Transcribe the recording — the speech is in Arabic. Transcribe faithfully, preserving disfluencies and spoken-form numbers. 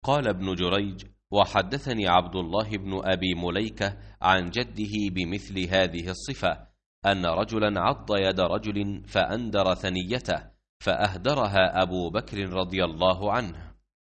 قال ابن جريج: وحدثني عبد الله بن أبي مليكة عن جده بمثل هذه الصفة، أن رجلا عض يد رجل فأندر ثنيته، فأهدرها أبو بكر رضي الله عنه.